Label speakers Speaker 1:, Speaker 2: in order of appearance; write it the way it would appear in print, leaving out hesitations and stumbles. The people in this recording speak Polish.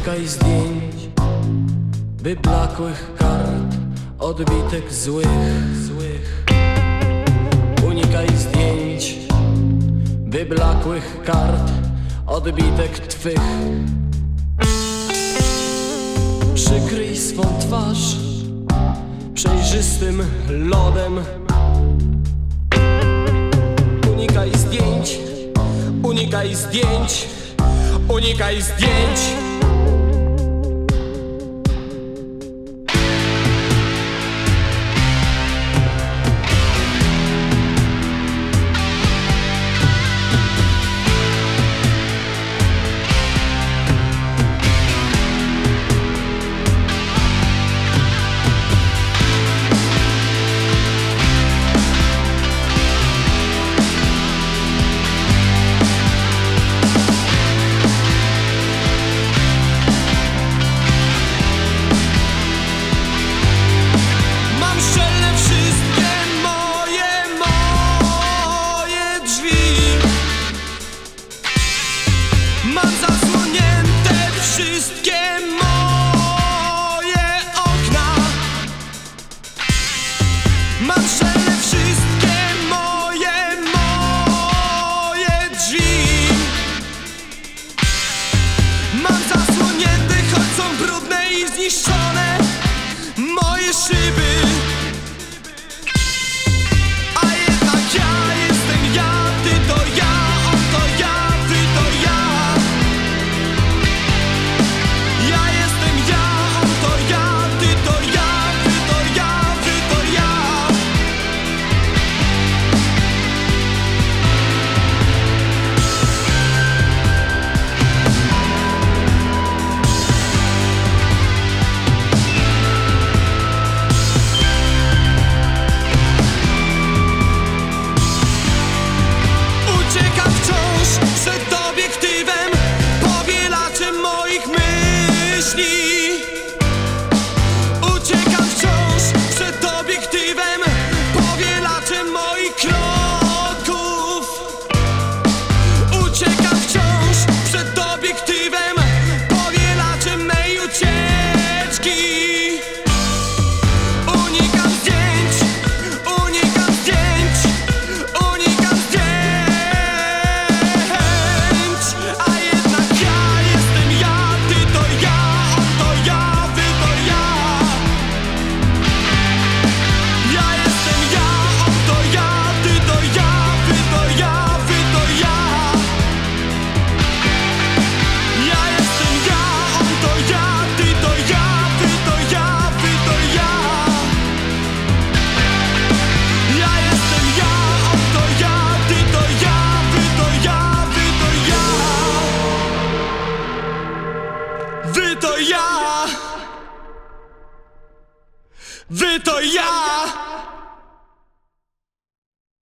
Speaker 1: Unikaj zdjęć, wyblakłych kart, odbitek złych. Unikaj zdjęć, wyblakłych kart, odbitek twych. Przykryj swą twarz przejrzystym lodem. Unikaj zdjęć, unikaj zdjęć, unikaj zdjęć.
Speaker 2: Mam zasłonięte wszystkie moje okna. Mam szczelne wszystkie moje drzwi. Mam zasłonięte, choć są brudne i zniszczone, moje szyby. A jednak ja jestem ja, ty to ja, on to ja, ty to ja. Przed obiektywem, powielaczem moich myśli. Uciekam wciąż przed obiektywem, powielaczem moich kroków. Uciekam wciąż przed obiektywem, powielaczem mej ucieczki. Unikam zdjęć, unikam zdjęć, unikam zdjęć. Wy to ja! Wy to ja!